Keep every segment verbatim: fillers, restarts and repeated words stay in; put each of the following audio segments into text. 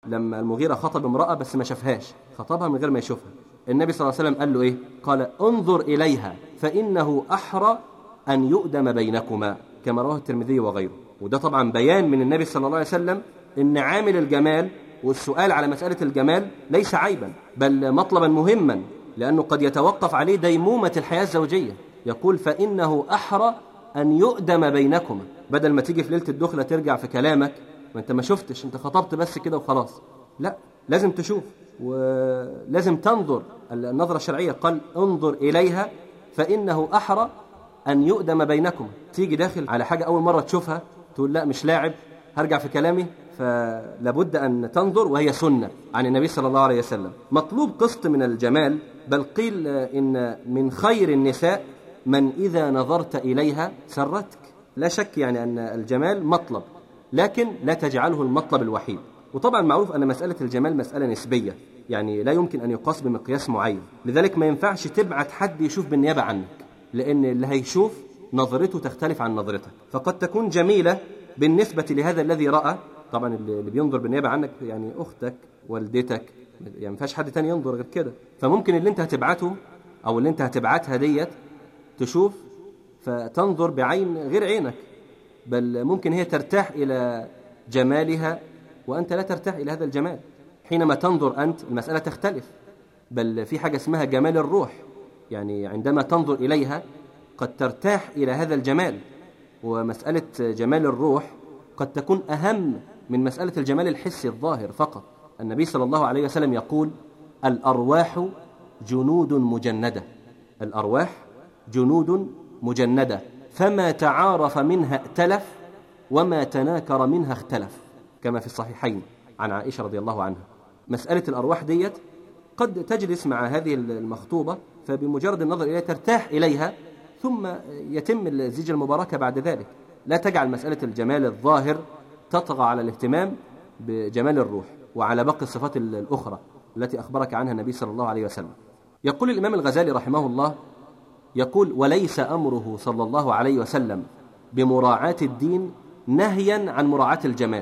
لما المغيرة خطب امرأة بس ما شافهاش، خطبها من غير ما يشوفها، النبي صلى الله عليه وسلم قال له إيه؟ قال انظر إليها فإنه أحرى أن يؤدم بينكما، كما رواه الترمذي وغيره. وده طبعا بيان من النبي صلى الله عليه وسلم إن عامل الجمال والسؤال على مسألة الجمال ليس عيبا، بل مطلبا مهما، لأنه قد يتوقف عليه ديمومة الحياة الزوجية. يقول فإنه أحرى أن يؤدم بينكما، بدل ما تيجي في ليلة الدخلة ترجع في كلامك ما أنت ما شفتش، أنت خطبت بس كده وخلاص، لا، لازم تشوف ولازم تنظر. النظرة الشرعية قال انظر إليها فإنه أحرى أن يؤدم بينكم. تيجي داخل على حاجة أول مرة تشوفها تقول لا مش لاعب، هرجع في كلامي، فلابد أن تنظر، وهي سنة عن النبي صلى الله عليه وسلم. مطلوب قسط من الجمال، بل قيل إن من خير النساء من إذا نظرت إليها سرتك. لا شك يعني أن الجمال مطلب، لكن لا تجعله المطلب الوحيد. وطبعا معروف أن مسألة الجمال مسألة نسبية، يعني لا يمكن أن يقاس بمقياس معين، لذلك ما ينفعش تبعت حد يشوف بالنيابة عنك، لأن اللي هيشوف نظرته تختلف عن نظرتك، فقد تكون جميلة بالنسبة لهذا الذي رأى. طبعا اللي بينظر بالنيابة عنك يعني أختك، والدتك، يعني ما فيهاش حد تاني ينظر غير كده، فممكن اللي انت هتبعته أو اللي انت هتبعتها ديت تشوف فتنظر بعين غير عينك، بل ممكن هي ترتاح إلى جمالها وأنت لا ترتاح إلى هذا الجمال. حينما تنظر أنت المسألة تختلف، بل في حاجة اسمها جمال الروح، يعني عندما تنظر إليها قد ترتاح إلى هذا الجمال. ومسألة جمال الروح قد تكون أهم من مسألة الجمال الحسي الظاهر فقط. النبي صلى الله عليه وسلم يقول الأرواح جنود مجندة، الأرواح جنود مجندة، فما تعارف منها ائتلف وما تناكر منها اختلف، كما في الصحيحين عن عائشة رضي الله عنها. مسألة الأرواح ديت قد تجلس مع هذه المخطوبة، فبمجرد النظر إليها ترتاح إليها، ثم يتم الزيجة المباركة بعد ذلك. لا تجعل مسألة الجمال الظاهر تطغى على الاهتمام بجمال الروح وعلى باقي الصفات الأخرى التي أخبرك عنها النبي صلى الله عليه وسلم. يقول الإمام الغزالي رحمه الله، يقول وليس أمره صلى الله عليه وسلم بمراعاة الدين نهيا عن مراعاة الجمال.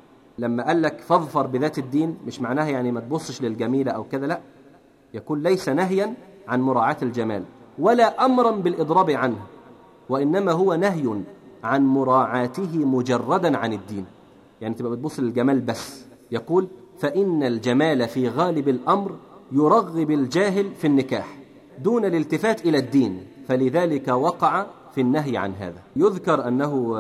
لما قال لك فاظفر بذات الدين مش معناها يعني ما تبصش للجميلة أو كذا، لا، يقول ليس نهيا عن مراعاة الجمال ولا أمرا بالإضراب عنه، وإنما هو نهي عن مراعاته مجردا عن الدين، يعني تبقى بتبص للجمال بس. يقول فإن الجمال في غالب الأمر يرغب الجاهل في النكاح دون الالتفات إلى الدين، فلذلك وقع في النهي عن هذا. يذكر أنه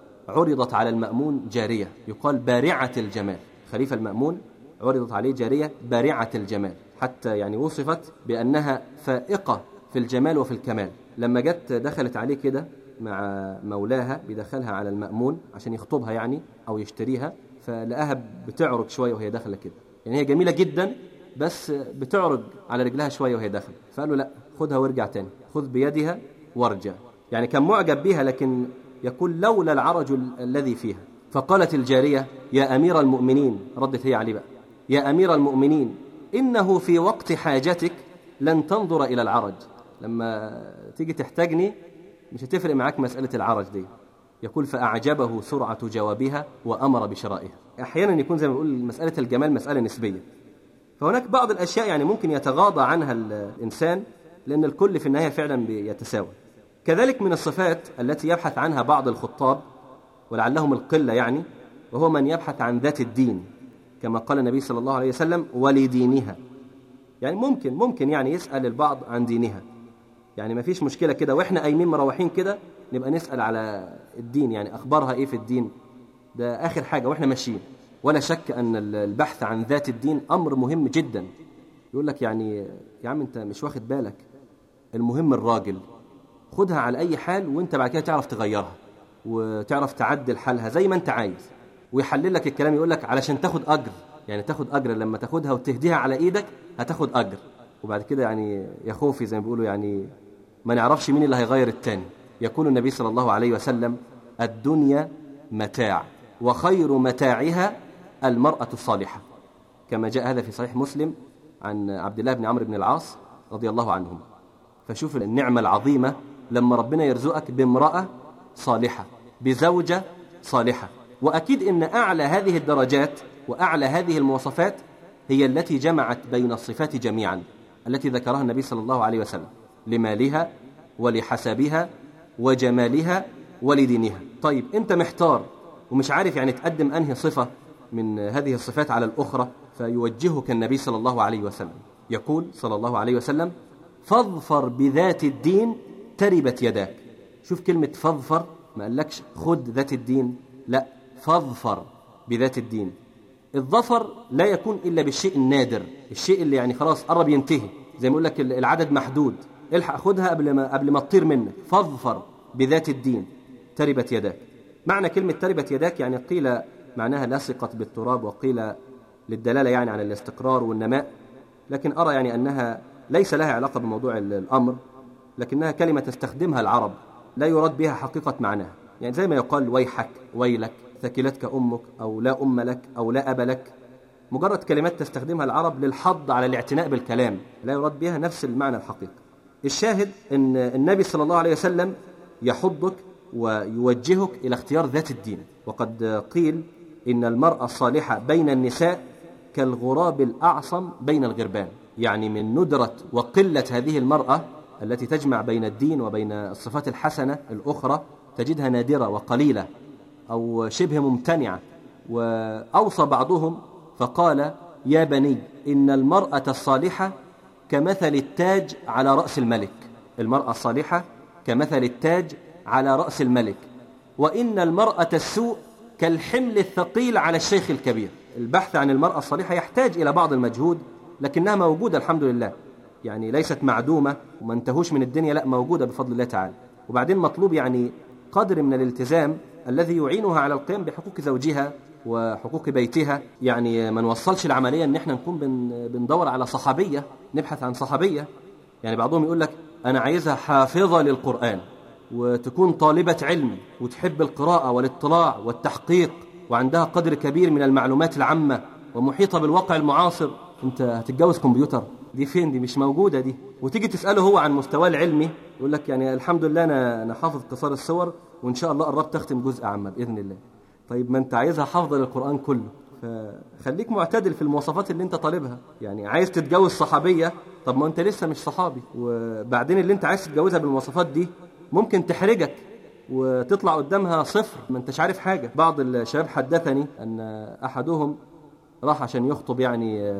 عرضت على المأمون جارية يقال بارعة الجمال، خليفة المأمون عرضت عليه جارية بارعة الجمال، حتى يعني وصفت بأنها فائقة في الجمال وفي الكمال. لما جت دخلت عليه كده مع مولاها بيدخلها على المأمون عشان يخطبها يعني أو يشتريها، فلقاها بتعرج شوية وهي داخلة كده، يعني هي جميلة جدا بس بتعرج على رجلها شوية وهي داخلة، فقال له لا خدها وارجع تاني، خذ بيدها وارجع، يعني كان معجب بها، لكن يقول لولا العرج الذي فيها. فقالت الجارية يا أمير المؤمنين، ردت هي عليه بقى، يا أمير المؤمنين إنه في وقت حاجتك لن تنظر إلى العرج، لما تيجي تحتاجني مش هتفرق معاك مسألة العرج دي. يقول فأعجبه سرعة جوابها وأمر بشرائها. أحيانا يكون زي ما بقول مسألة الجمال مسألة نسبية، فهناك بعض الأشياء يعني ممكن يتغاضى عنها الإنسان لأن الكل في النهاية فعلا يتساوى. كذلك من الصفات التي يبحث عنها بعض الخطاب ولعلهم القلة يعني، وهو من يبحث عن ذات الدين، كما قال النبي صلى الله عليه وسلم ولدينها، يعني ممكن ممكن يعني يسأل البعض عن دينها، يعني ما فيش مشكلة كده وإحنا قايمين مروحين كده نبقى نسأل على الدين، يعني أخبارها إيه في الدين، ده آخر حاجة وإحنا ماشيين. ولا شك أن البحث عن ذات الدين أمر مهم جدا. يقول لك يعني يا عم أنت مش واخد بالك، المهم الراجل، خدها على أي حال وإنت بعد كده تعرف تغيرها وتعرف تعدل حالها زي ما أنت عايز، ويحلل لك الكلام يقول لك علشان تاخد أجر، يعني تاخد أجر لما تاخدها وتهديها على إيدك هتاخد أجر، وبعد كده يعني يا خوفي زي ما بيقولوا يعني ما نعرفش مين اللي هيغير التاني. يقول النبي صلى الله عليه وسلم الدنيا متاع وخير متاعها المرأة الصالحة، كما جاء هذا في صحيح مسلم عن عبد الله بن عمرو بن العاص رضي الله عنهم. فشوف النعمة العظيمة لما ربنا يرزقك بامرأة صالحة، بزوجة صالحة. وأكيد إن أعلى هذه الدرجات وأعلى هذه المواصفات هي التي جمعت بين الصفات جميعا التي ذكرها النبي صلى الله عليه وسلم لمالها ولحسبها وجمالها ولدينها. طيب أنت محتار ومش عارف يعني تقدم أنهي صفة من هذه الصفات على الأخرى، فيوجهك النبي صلى الله عليه وسلم، يقول صلى الله عليه وسلم: فاظفر بذات الدين تربت يداك. شوف كلمة فاظفر، ما قالكش خد ذات الدين، لا، فاظفر بذات الدين. الظفر لا يكون إلا بالشيء النادر، الشيء اللي يعني خلاص قرب ينتهي، زي ما يقول لك العدد محدود، الحق خدها قبل ما قبل ما تطير منك. فاظفر بذات الدين تربت يداك. معنى كلمة تربت يداك يعني قيل معناها لصقت بالتراب، وقيل للدلالة يعني على الاستقرار والنماء، لكن أرى يعني أنها ليس لها علاقة بموضوع الأمر، لكنها كلمة تستخدمها العرب لا يراد بها حقيقة معناها. يعني زي ما يقال ويحك، ويلك، ثكلتك أمك، أو لا أم لك، أو لا أب لك، مجرد كلمات تستخدمها العرب للحض على الاعتناء بالكلام، لا يراد بها نفس المعنى الحقيقي. الشاهد أن النبي صلى الله عليه وسلم يحضك ويوجهك إلى اختيار ذات الدين. وقد قيل إن المرأة الصالحة بين النساء كالغراب الأعصم بين الغربان، يعني من ندرة وقلة هذه المرأة التي تجمع بين الدين وبين الصفات الحسنة الأخرى، تجدها نادرة وقليلة أو شبه ممتنعة. وأوصى بعضهم فقال: يا بني إن المرأة الصالحة كمثل التاج على رأس الملك. المرأة الصالحة كمثل التاج على رأس الملك، وإن المرأة السوء كالحمل الثقيل على الشيخ الكبير. البحث عن المرأة الصالحة يحتاج إلى بعض المجهود، لكنها موجودة الحمد لله، يعني ليست معدومة وما انتهوش من الدنيا، لا، موجودة بفضل الله تعالى. وبعدين مطلوب يعني قدر من الالتزام الذي يعينها على القيام بحقوق زوجها وحقوق بيتها. يعني ما نوصلش العملية ان احنا نكون بندور على صحابية، نبحث عن صحابية. يعني بعضهم يقول لك أنا عايزها حافظة للقرآن وتكون طالبة علم وتحب القراءة والاطلاع والتحقيق وعندها قدر كبير من المعلومات العامة ومحيطة بالواقع المعاصر. انت هتتجوز كمبيوتر؟ دي فين؟ دي مش موجودة دي. وتيجي تسأله هو عن مستواه العلمي يقول لك يعني الحمد لله أنا أنا حافظ قصار السور، وإن شاء الله قربت أختم جزء عامة بإذن الله. طيب ما أنت عايزها حافظة للقرآن كله، فخليك معتدل في المواصفات اللي أنت طالبها. يعني عايز تتجوز صحابية، طب ما أنت لسه مش صحابي، وبعدين اللي أنت عايز تتجوزها بالمواصفات دي ممكن تحرجك وتطلع قدامها صفر، ما أنتش عارف حاجة. بعض الشباب حدثني أن أحدهم راح عشان يخطب يعني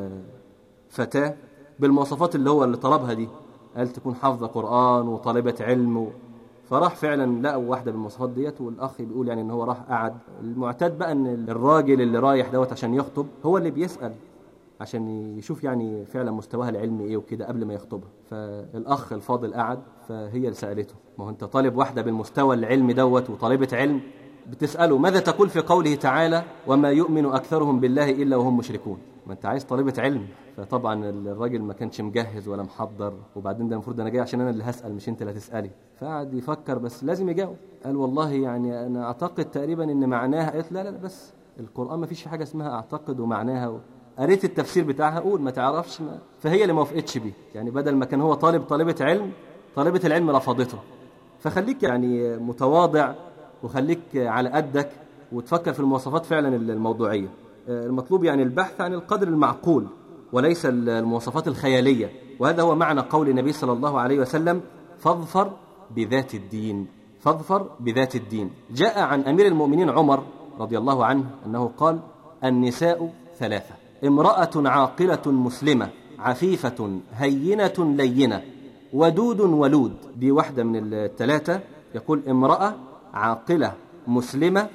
فتاة بالمواصفات اللي هو اللي طلبها دي، قال تكون حافظة قرآن وطالبة علم و... فراح فعلا لقوا واحدة بالمواصفات ديت، والأخ بيقول يعني ان هو راح قعد. المعتاد بقى ان الراجل اللي رايح دوت عشان يخطب هو اللي بيسأل عشان يشوف يعني فعلا مستواها العلمي ايه وكده قبل ما يخطبها. فالأخ الفاضل قعد، فهي اللي سألته: ما هو انت طالب واحدة بالمستوى العلمي دوت وطالبة علم، بتسأله ماذا تقول في قوله تعالى وما يؤمن أكثرهم بالله إلا وهم مشركون؟ ما انت عايز طالبة علم. فطبعا الراجل ما كانش مجهز ولا محضر، وبعدين ده المفروض انا جاي عشان انا اللي هسأل مش انت اللي هتسألي. فقعد يفكر بس لازم يجاوب. قال والله يعني انا اعتقد تقريبا ان معناها. قالت لا لا بس القرآن ما فيش حاجة اسمها اعتقد ومعناها و... قريت التفسير بتاعها، قول ما تعرفش ما. فهي اللي ما وافقتش بيه، يعني بدل ما كان هو طالب طالبة علم، طالبة العلم رفضته. فخليك يعني متواضع وخليك على قدك وتفكر في المواصفات فعلا الموضوعية. المطلوب يعني البحث عن القدر المعقول وليس المواصفات الخيالية. وهذا هو معنى قول النبي صلى الله عليه وسلم: فاظفر بذات الدين. فاظفر بذات الدين. جاء عن أمير المؤمنين عمر رضي الله عنه أنه قال: النساء ثلاثة: امرأة عاقلة مسلمة عفيفة هينة لينة ودود ولود. دي واحدة من الثلاثة. يقول امرأة عاقلة مسلمة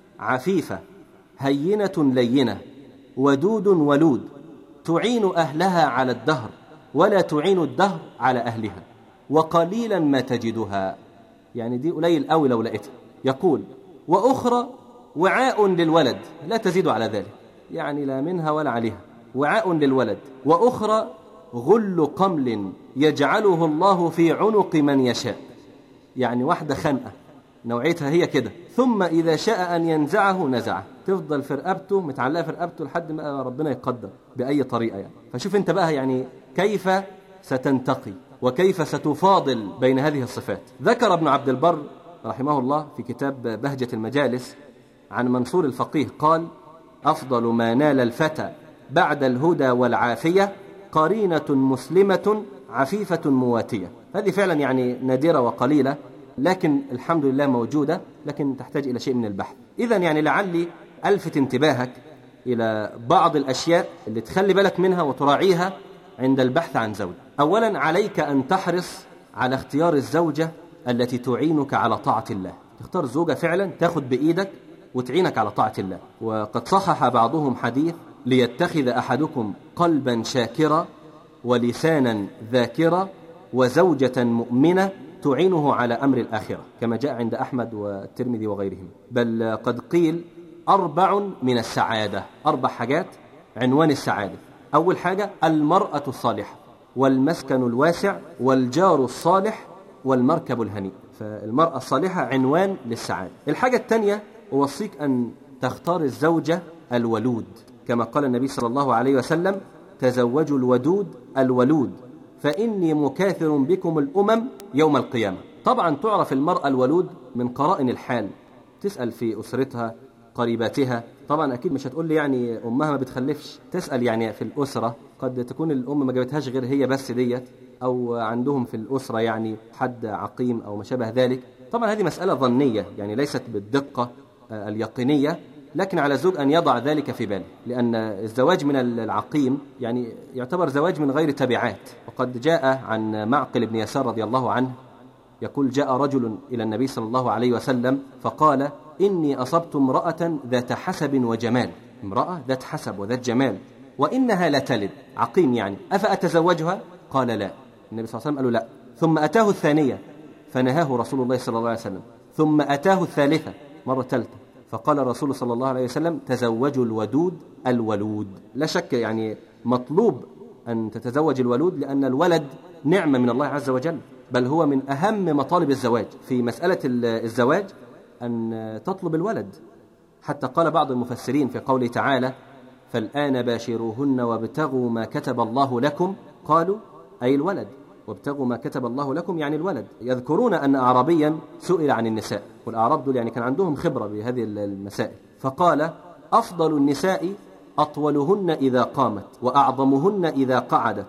عفيفة هينة لينة ودود ولود، تعين أهلها على الدهر ولا تعين الدهر على أهلها، وقليلا ما تجدها. يعني دي قليل قوي لو لقيتها. يقول: وأخرى وعاء للولد لا تزيد على ذلك، يعني لا منها ولا عليها، وعاء للولد. وأخرى غل قمل يجعله الله في عنق من يشاء، يعني واحدة خنقة نوعيتها هي كده، ثم إذا شاء أن ينزعه نزعه، تفضل في رقبته متعلقة في رقبته لحد ما ربنا يقدر بأي طريقة. يعني فشوف أنت بقى يعني كيف ستنتقي وكيف ستفاضل بين هذه الصفات. ذكر ابن عبد البر رحمه الله في كتاب بهجة المجالس عن منصور الفقيه قال: أفضل ما نال الفتى بعد الهدى والعافية قرينة مسلمة عفيفة مواتية. هذه فعلا يعني نادرة وقليلة، لكن الحمد لله موجودة، لكن تحتاج إلى شيء من البحث. إذن يعني لعلي ألفت انتباهك إلى بعض الأشياء اللي تخلي بالك منها وتراعيها عند البحث عن زوج. أولا عليك أن تحرص على اختيار الزوجة التي تعينك على طاعة الله. تختار زوجة فعلا تاخد بإيدك وتعينك على طاعة الله. وقد صحح بعضهم حديث: ليتخذ أحدكم قلبا شاكرا ولسانا ذاكرا وزوجة مؤمنة تعينه على أمر الآخرة، كما جاء عند أحمد والترمذي وغيرهم. بل قد قيل أربع من السعادة، أربع حاجات عنوان السعادة. أول حاجة المرأة الصالحة والمسكن الواسع والجار الصالح والمركب الهنيء. فالمرأة الصالحة عنوان للسعادة. الحاجة الثانية أوصيك أن تختار الزوجة الولود، كما قال النبي صلى الله عليه وسلم: تزوجوا الودود الولود فإني مكاثر بكم الأمم يوم القيامة. طبعا تعرف المرأة الولود من قرائن الحال، تسأل في أسرتها قريباتها. طبعا أكيد مش هتقول لي يعني أمها ما بتخلفش، تسأل يعني في الأسرة، قد تكون الأم ما جابتهاش غير هي بس ديت، أو عندهم في الأسرة يعني حد عقيم أو ما شابه ذلك. طبعا هذه مسألة ظنية يعني ليست بالدقة اليقينية، لكن على الزوج أن يضع ذلك في باله، لأن الزواج من العقيم يعني يعتبر زواج من غير تبعات. وقد جاء عن معقل بن يسار رضي الله عنه يقول: جاء رجل إلى النبي صلى الله عليه وسلم فقال: إني أصبت امرأة ذات حسب وجمال، امرأة ذات حسب وذات جمال، وإنها لتلد، عقيم يعني، أفأتزوجها؟ قال لا. النبي صلى الله عليه وسلم قال له لا. ثم أتاه الثانية فنهاه رسول الله صلى الله عليه وسلم. ثم أتاه الثالثة مرة ثالثة فقال الرسول صلى الله عليه وسلم: تزوجوا الودود الولود. لا شك يعني مطلوب أن تتزوج الولود، لأن الولد نعمة من الله عز وجل، بل هو من أهم مطالب الزواج. في مسألة الزواج أن تطلب الولد، حتى قال بعض المفسرين في قوله تعالى: فالآن باشروهن وابتغوا ما كتب الله لكم، قالوا أي الولد، وابتغوا ما كتب الله لكم يعني الولد. يذكرون أن أعرابيا سئل عن النساء، والأعراب دول يعني كان عندهم خبرة بهذه المسائل، فقال: أفضل النساء أطولهن إذا قامت، وأعظمهن إذا قعدت،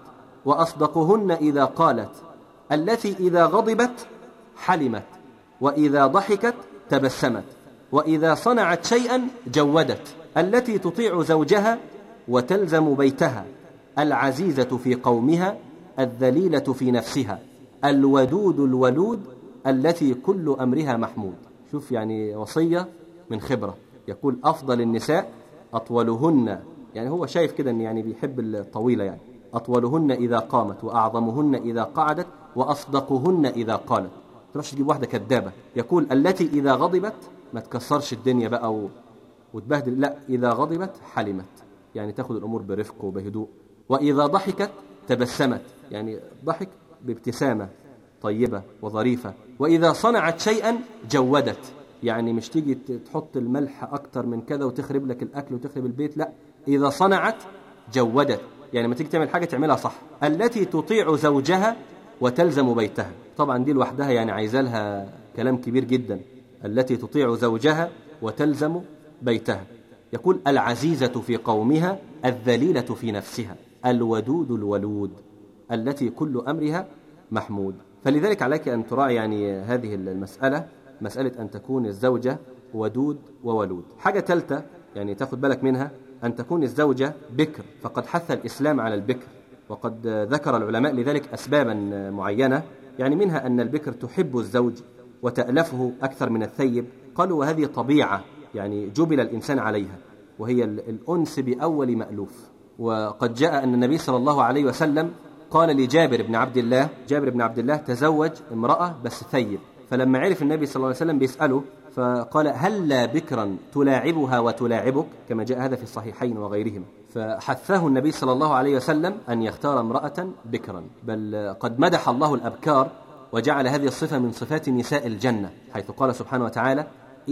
وأصدقهن إذا قالت، التي إذا غضبت حلمت، وإذا ضحكت تبسمت، وإذا صنعت شيئا جودت، التي تطيع زوجها وتلزم بيتها، العزيزة في قومها، الذليلة في نفسها، الودود الولود، التي كل أمرها محمود. شوف يعني وصية من خبرة. يقول: أفضل النساء أطولهن، يعني هو شايف كده أن يعني بيحب الطويلة، يعني أطولهن إذا قامت، وأعظمهن إذا قعدت، وأصدقهن إذا قالت. تروحش تجيب واحدة كذابة. يقول: التي إذا غضبت، ما تكسرش الدنيا بقى و... وتبهدل، لا، إذا غضبت حلمت، يعني تأخذ الأمور برفق وبهدوء. وإذا ضحكت تبسمت، يعني ضحك بابتسامة طيبة وظريفة. وإذا صنعت شيئا جودت، يعني مش تيجي تحط الملح أكتر من كذا وتخرب لك الأكل وتخرب البيت، لا، إذا صنعت جودت، يعني ما تيجي تعمل حاجة تعملها صح. التي تطيع زوجها وتلزم بيتها، طبعا دي لوحدها يعني عايزة لها كلام كبير جدا. التي تطيع زوجها وتلزم بيتها. يقول: العزيزة في قومها، الذليلة في نفسها، الودود الولود، التي كل أمرها محمود. فلذلك عليك أن تراعي يعني هذه المسألة، مسألة أن تكون الزوجة ودود وولود. حاجة ثالثة يعني تاخد بالك منها، أن تكون الزوجة بكر، فقد حث الإسلام على البكر، وقد ذكر العلماء لذلك أسبابا معينة، يعني منها أن البكر تحب الزوج وتألفه أكثر من الثيب. قالوا: وهذه طبيعة يعني جبل الإنسان عليها، وهي الأنس بأول مألوف. وقد جاء أن النبي صلى الله عليه وسلم قال لجابر بن عبد الله، جابر بن عبد الله تزوج امرأة بس ثيب، فلما عرف النبي صلى الله عليه وسلم بيسأله فقال: هل لا بكرا تلاعبها وتلاعبك، كما جاء هذا في الصحيحين وغيرهما. فحثاه النبي صلى الله عليه وسلم أن يختار امرأة بكرا. بل قد مدح الله الأبكار وجعل هذه الصفة من صفات نساء الجنة، حيث قال سبحانه وتعالى: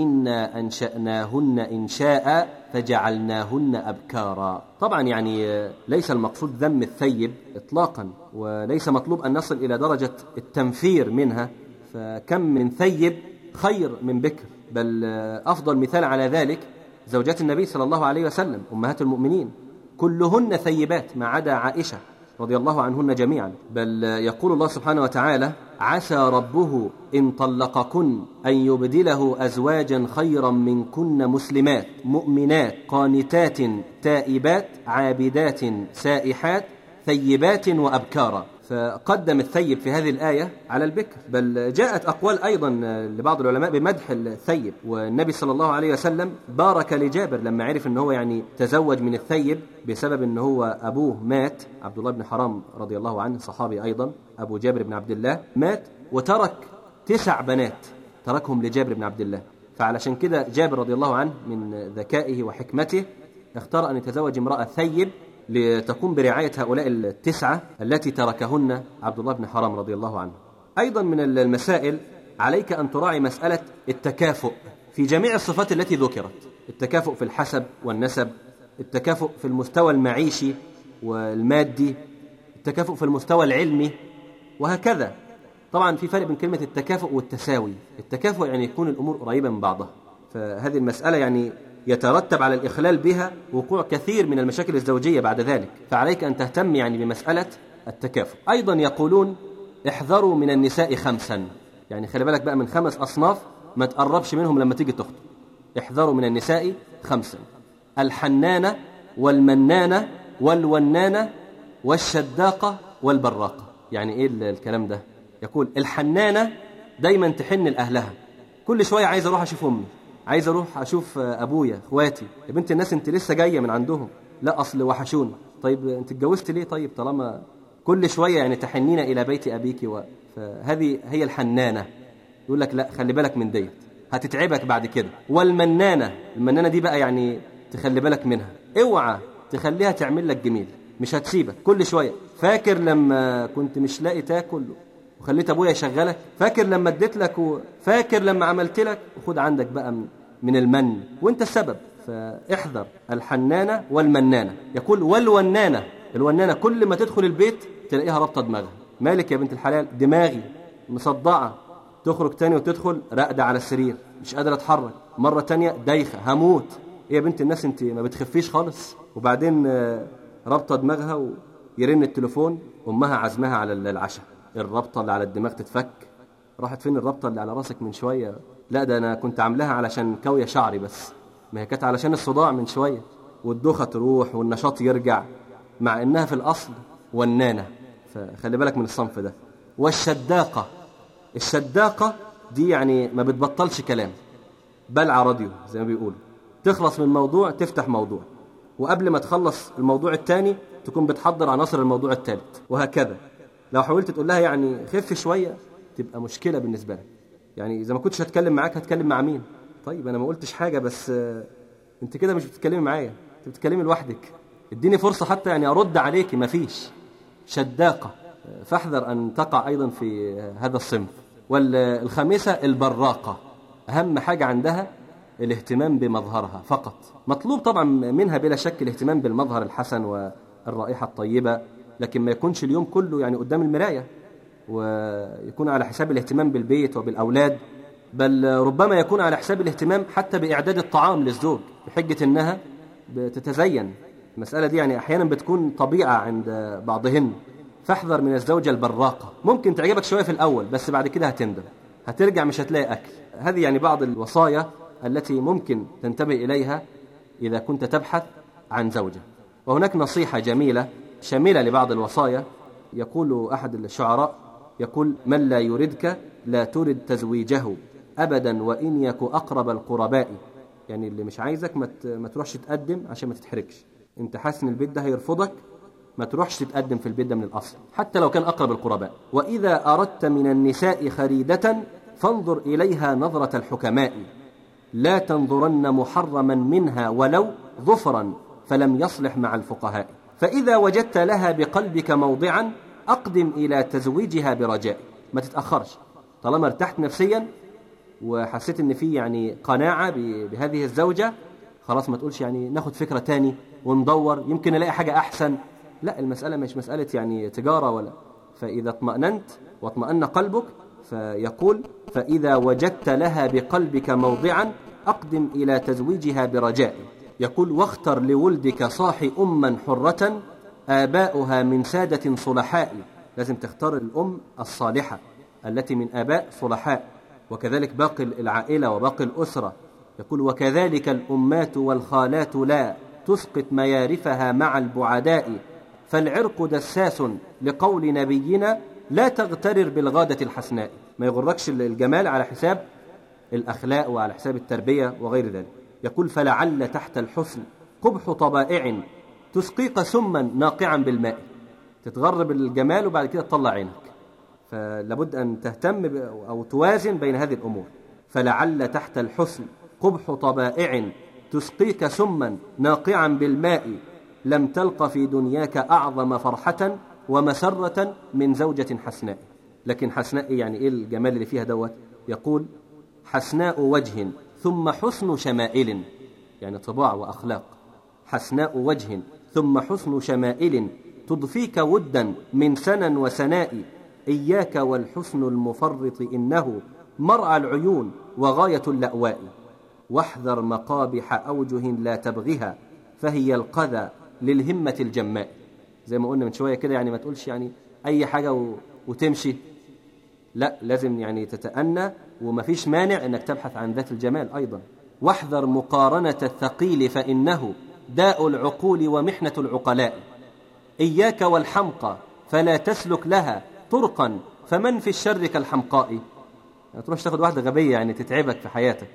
إنا أنشأناهن إنشاء فجعلناهن أبكارا. طبعا يعني ليس المقصود ذم الثيب إطلاقا، وليس مطلوب أن نصل إلى درجة التنفير منها، فكم من ثيب خير من بكر. بل أفضل مثال على ذلك زوجات النبي صلى الله عليه وسلم أمهات المؤمنين كلهن ثيبات ما عدا عائشة رضي الله عنهن جميعا. بل يقول الله سبحانه وتعالى: عسى ربه إن طلقكن أن يبدله أزواجا خيرا منكن مسلمات مؤمنات قانتات تائبات عابدات سائحات ثيبات وأبكارا. فقدم الثيب في هذه الآية على البكر. بل جاءت أقوال أيضا لبعض العلماء بمدح الثيب، والنبي صلى الله عليه وسلم بارك لجابر لما عرف أنه يعني تزوج من الثيب بسبب أنه هو أبوه مات، عبد الله بن حرام رضي الله عنه صحابي أيضا، أبو جابر بن عبد الله مات وترك تسع بنات تركهم لجابر بن عبد الله. فعلشان كده جابر رضي الله عنه من ذكائه وحكمته اختار أن يتزوج امرأة ثيب لتقوم برعاية هؤلاء التسعة التي تركهن عبد الله بن حرام رضي الله عنه. أيضا من المسائل عليك أن تراعي مسألة التكافؤ في جميع الصفات التي ذكرت، التكافؤ في الحسب والنسب، التكافؤ في المستوى المعيشي والمادي، التكافؤ في المستوى العلمي، وهكذا. طبعا في فرق بين كلمة التكافؤ والتساوي. التكافؤ يعني يكون الأمور قريبة من بعضها، فهذه المسألة يعني يترتب على الإخلال بها وقوع كثير من المشاكل الزوجية بعد ذلك، فعليك أن تهتم يعني بمسألة التكافؤ. أيضا يقولون: احذروا من النساء خمسا، يعني خلي بالك بقى من خمس أصناف ما تقربش منهم لما تيجي تخطب. احذروا من النساء خمسا: الحنانة والمنانة والونانة والشداقة والبراقة. يعني إيه الكلام ده؟ يقول الحنانة دايما تحن لأهلها، كل شوية عايز أروح أشوف أمي، عايز أروح أشوف أبويا أخواتي. يا بنت الناس أنت لسه جاية من عندهم، لا أصل وحشوني. طيب أنت اتجوزت ليه؟ طيب طالما كل شوية يعني تحنين إلى بيت أبيك و... فهذه هي الحنانة. يقول لك لا خلي بالك من ديت هتتعبك بعد كده. والمنانة، المنانة دي بقى يعني تخلي بالك منها، اوعى تخليها تعمل لك جميل، مش هتسيبك كل شوية. فاكر لما كنت مش لاقي تاكل وخليت أبويا يشغلك؟ فاكر لما اديت لك؟ وفاكر لما عملت لك؟ وخد عندك بقى من المن وانت السبب. فاحذر الحنانة والمنانة. يقول والونانة، الونانة كل ما تدخل البيت تلاقيها رابطة دماغها، مالك يا بنت الحلال؟ دماغي مصدعة. تخرج تاني وتدخل راقدة على السرير مش قادرة اتحرك، مرة تانية دايخة هموت. ايه يا بنت الناس انت ما بتخفيش خالص؟ وبعدين رابطة دماغها ويرن التليفون، امها عزمها على العشاء، الرابطة اللي على الدماغ تتفك. راحت فين الرابطة اللي على راسك من شوية؟ لا ده أنا كنت عاملاها علشان كوية شعري بس، ما هي كانت علشان الصداع من شوية. والدوخة تروح والنشاط يرجع، مع إنها في الأصل ونانة. فخلي بالك من الصنف ده. والشداقة، الشداقة دي يعني ما بتبطلش كلام، بلع راديو زي ما بيقولوا، تخلص من موضوع تفتح موضوع، وقبل ما تخلص الموضوع الثاني تكون بتحضر عناصر الموضوع الثالث، وهكذا. لو حاولت تقول لها يعني خف شوية تبقى مشكلة بالنسبة لك. يعني إذا ما كنتش هتكلم معاك هتكلم مع مين؟ طيب أنا ما قلتش حاجة، بس أنت كده مش بتتكلمي معايا، أنت بتتكلمي لوحدك. اديني فرصة حتى يعني أرد عليك، ما فيش. شداقة، فاحذر أن تقع أيضا في هذا الصنف. والخامسة البراقة، أهم حاجة عندها الاهتمام بمظهرها فقط. مطلوب طبعا منها بلا شك الاهتمام بالمظهر الحسن والرائحة الطيبة، لكن ما يكونش اليوم كله يعني قدام المراية، ويكون على حساب الاهتمام بالبيت وبالأولاد، بل ربما يكون على حساب الاهتمام حتى بإعداد الطعام للزوج بحجة أنها بتتزين. المسألة دي يعني أحيانا بتكون طبيعة عند بعضهن. فاحذر من الزوجة البراقة، ممكن تعجبك شوية في الأول بس بعد كده هتندم، هترجع مش هتلاقي أكل. هذه يعني بعض الوصايا التي ممكن تنتبه إليها إذا كنت تبحث عن زوجة. وهناك نصيحة جميلة شاملة لبعض الوصايا. يقول أحد الشعراء، يقول: من لا يردك لا ترد تزويجه أبدا وإن يك أقرب القرباء. يعني اللي مش عايزك ما تروحش تقدم عشان ما تتحركش. انت حاسس ان البيت ده هيرفضك، ما تروحش تتقدم في البيت ده من الأصل حتى لو كان أقرب القرباء. وإذا أردت من النساء خريدة فانظر إليها نظرة الحكماء، لا تنظرن محرما منها ولو ظفرا فلم يصلح مع الفقهاء. فإذا وجدت لها بقلبك موضعا أقدم إلى تزويجها برجاء. ما تتأخرش، طالما ارتحت نفسيا وحسيت ان في يعني قناعة بهذه الزوجة، خلاص ما تقولش يعني ناخد فكرة تاني وندور يمكن نلاقي حاجة أحسن. لا، المسألة مش مسألة يعني تجارة ولا. فإذا اطمأننت واطمأن قلبك، فيقول: فإذا وجدت لها بقلبك موضعا أقدم إلى تزويجها برجاء. يقول واختر لولدك صاح أما حرة آباؤها من سادة صلحاء. لازم تختار الأم الصالحة التي من آباء صلحاء، وكذلك باقي العائلة وباقي الأسرة. يقول وكذلك الأمات والخالات لا تسقط ميارفها مع البعداء، فالعرق دساس لقول نبينا لا تغترر بالغادة الحسناء. ما يغركش الجمال على حساب الأخلاق وعلى حساب التربية وغير ذلك. يقول فلعل تحت الحسن قبح طبائع تسقيك سما ناقعا بالماء. تتغرب الجمال وبعد كده تطلع عينك، فلابد أن تهتم أو توازن بين هذه الأمور. فلعل تحت الحسن قبح طبائع تسقيك سما ناقعا بالماء، لم تلق في دنياك أعظم فرحة ومسرة من زوجة حسناء. لكن حسناء يعني إيه الجمال اللي فيها دوت؟ يقول حسناء وجه ثم حسن شمائل، يعني طباع وأخلاق. حسناء وجه ثم حسن شمائل تضفيك ودا من سنا وسناء، إياك والحسن المفرط إنه مرعى العيون وغاية اللأواء، واحذر مقابح أوجه لا تبغها فهي القذى للهمة الجماء. زي ما قلنا من شوية كده، يعني ما تقولش يعني أي حاجة و... وتمشي، لا، لازم يعني تتأنى، وما فيش مانع أنك تبحث عن ذات الجمال أيضا. واحذر مقارنة الثقيل فإنه داء العقول ومحنة العقلاء، إياك والحمقى فلا تسلك لها طرقا فمن في الشر كالحمقاء. يعني تروح تاخد واحدة غبية يعني تتعبك في حياتك.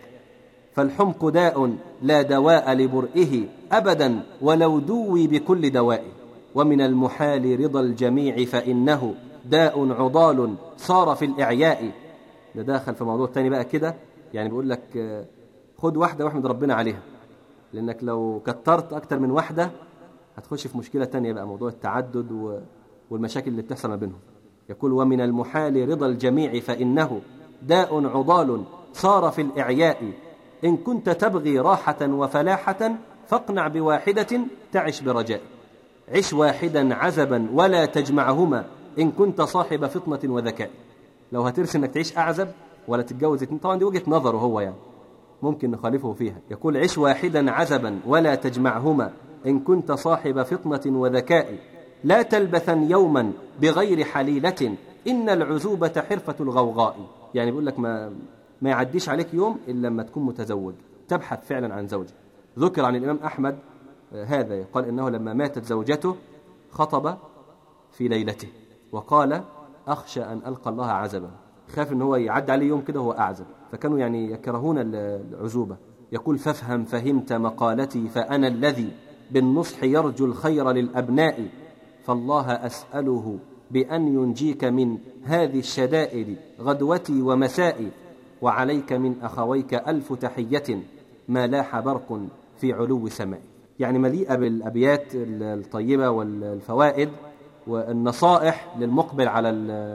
فالحمق داء لا دواء لبرئه أبدا ولو دوي بكل دواء، ومن المحال رضا الجميع فإنه داء عضال صار في الإعياء. ده داخل في موضوع تاني بقى كده، يعني بيقول لك خد واحدة واحمد ربنا عليها، لأنك لو كترت أكتر من واحدة هتخش في مشكلة تانية بقى، موضوع التعدد والمشاكل اللي بتحصل ما بينهم. يقول ومن المحال رضا الجميع فإنه داء عضال صار في الإعياء، إن كنت تبغي راحة وفلاحة فاقنع بواحدة تعش برجاء، عش واحدا عزبا ولا تجمعهما إن كنت صاحب فطنة وذكاء. لو هترسي انك تعيش أعزب ولا تتجوز اتنين، طبعا دي وجهة نظره هو، يعني ممكن نخالفه فيها. يقول عش واحدا عزبا ولا تجمعهما إن كنت صاحب فطنة وذكاء، لا تلبثن يوما بغير حليلة إن العزوبة حرفة الغوغاء. يعني بيقول لك ما ما يعديش عليك يوم إلا لما تكون متزوج، تبحث فعلا عن زوجة. ذكر عن الإمام أحمد هذا، قال إنه لما ماتت زوجته خطب في ليلته وقال أخشى أن ألقى الله عزبا، خاف إن هو يعدي عليه يوم كده هو أعزب، فكانوا يعني يكرهون العزوبة. يقول فافهم فهمت مقالتي فأنا الذي بالنصح يرجو الخير للأبناء، فالله أسأله بأن ينجيك من هذه الشدائد غدوتي ومسائي، وعليك من أخويك ألف تحية ما لاح برق في علو سماء. يعني مليئة بالأبيات الطيبة والفوائد والنصائح للمقبل على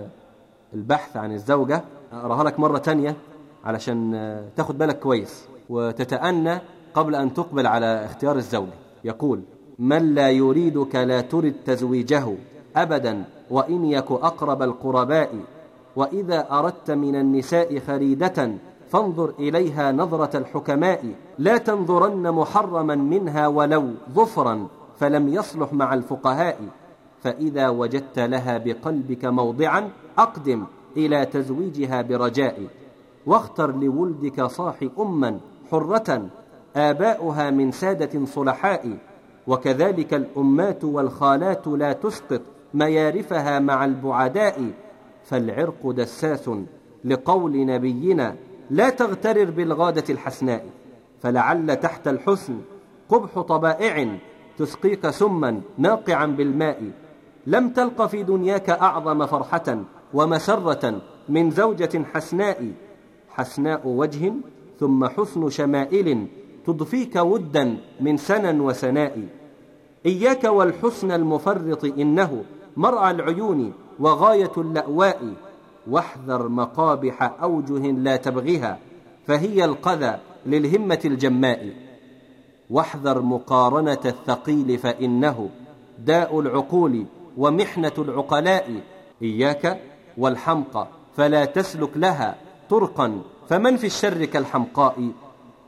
البحث عن الزوجة. أقرأها لك مرة تانية علشان تاخد بالك كويس وتتأنى قبل أن تقبل على اختيار الزوجة. يقول من لا يريدك لا ترد تزويجه أبدا وإن يك أقرب القرباء، وإذا أردت من النساء خريدة فانظر إليها نظرة الحكماء، لا تنظرن محرما منها ولو ظفرا فلم يصلح مع الفقهاء، فإذا وجدت لها بقلبك موضعا أقدم إلى تزويجها برجاء، واختر لولدك صاح أما حرة آباؤها من سادة صلحاء، وكذلك الأمات والخالات لا تسقط ميارفها مع البعداء، فالعرق دساس لقول نبينا لا تغترر بالغادة الحسناء، فلعل تحت الحسن قبح طبائع تسقيك سما ناقعا بالماء، لم تلق في دنياك أعظم فرحة ومسرة من زوجة حسناء، حسناء وجه ثم حسن شمائل تضفيك ودا من سنا وسناء، إياك والحسن المفرط إنه مرعى العيون وغاية اللأواء، واحذر مقابح أوجه لا تبغيها فهي القذى للهمة الجماء، واحذر مقارنة الثقيل فإنه داء العقول ومحنة العقلاء، إياك والحمقى فلا تسلك لها طرقا فمن في الشر كالحمقاء،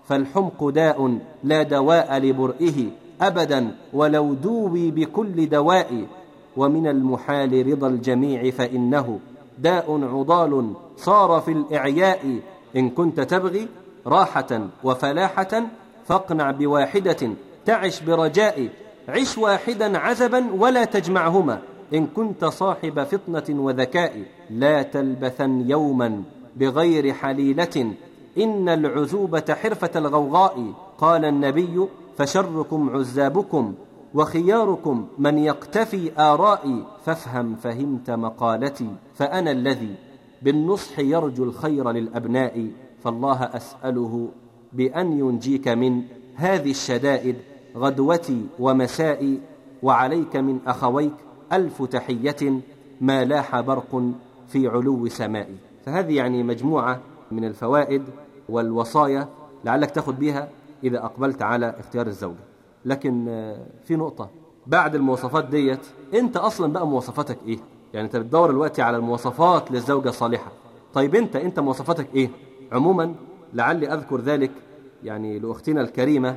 فالحمق داء لا دواء لبرئه أبدا ولو دوي بكل دواء، ومن المحال رضا الجميع فإنه داء عضال صار في الإعياء. إن كنت تبغي راحة وفلاحة فاقنع بواحدة تعش برجاء، عش واحدا عزبا ولا تجمعهما إن كنت صاحب فطنة وذكاء. لا تلبثن يوما بغير حليلة إن العزوبة حرفة الغوغاء. قال النبي فشركم عزابكم وخياركم من يقتفي آرائي، فافهم فهمت مقالتي فأنا الذي بالنصح يرجو الخير للأبناء. فالله أسأله بأن ينجيك من هذه الشدائد غدوتي ومسائي، وعليك من أخويك ألف تحية ما لاح برق في علو سمائي. فهذه يعني مجموعة من الفوائد والوصايا لعلك تأخذ بها إذا أقبلت على اختيار الزوجة. لكن في نقطة بعد المواصفات ديت، أنت أصلا بقى مواصفاتك إيه؟ يعني أنت بتدور الوقت على المواصفات للزوجة الصالحة. طيب أنت أنت مواصفاتك إيه؟ عموما لعلي أذكر ذلك يعني لأختنا الكريمة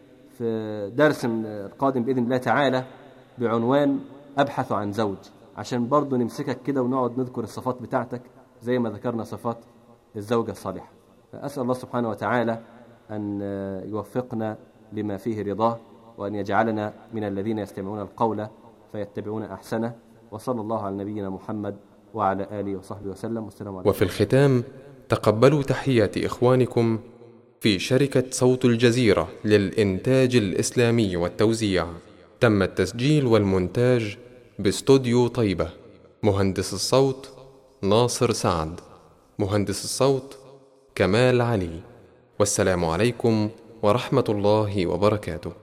في درس القادم بإذن الله تعالى بعنوان أبحث عن زوج، عشان برضو نمسكك كده ونقعد نذكر الصفات بتاعتك زي ما ذكرنا صفات الزوجة الصالحة. أسأل الله سبحانه وتعالى أن يوفقنا لما فيه رضاه، وأن يجعلنا من الذين يستمعون القول فيتبعون أحسنه. وصلى الله على نبينا محمد وعلى آله وصحبه وسلم، والسلام عليكم. وفي الختام تقبلوا تحيات إخوانكم في شركة صوت الجزيرة للإنتاج الإسلامي والتوزيع. تم التسجيل والمونتاج باستوديو طيبة. مهندس الصوت ناصر سعد، مهندس الصوت كمال علي. والسلام عليكم ورحمة الله وبركاته.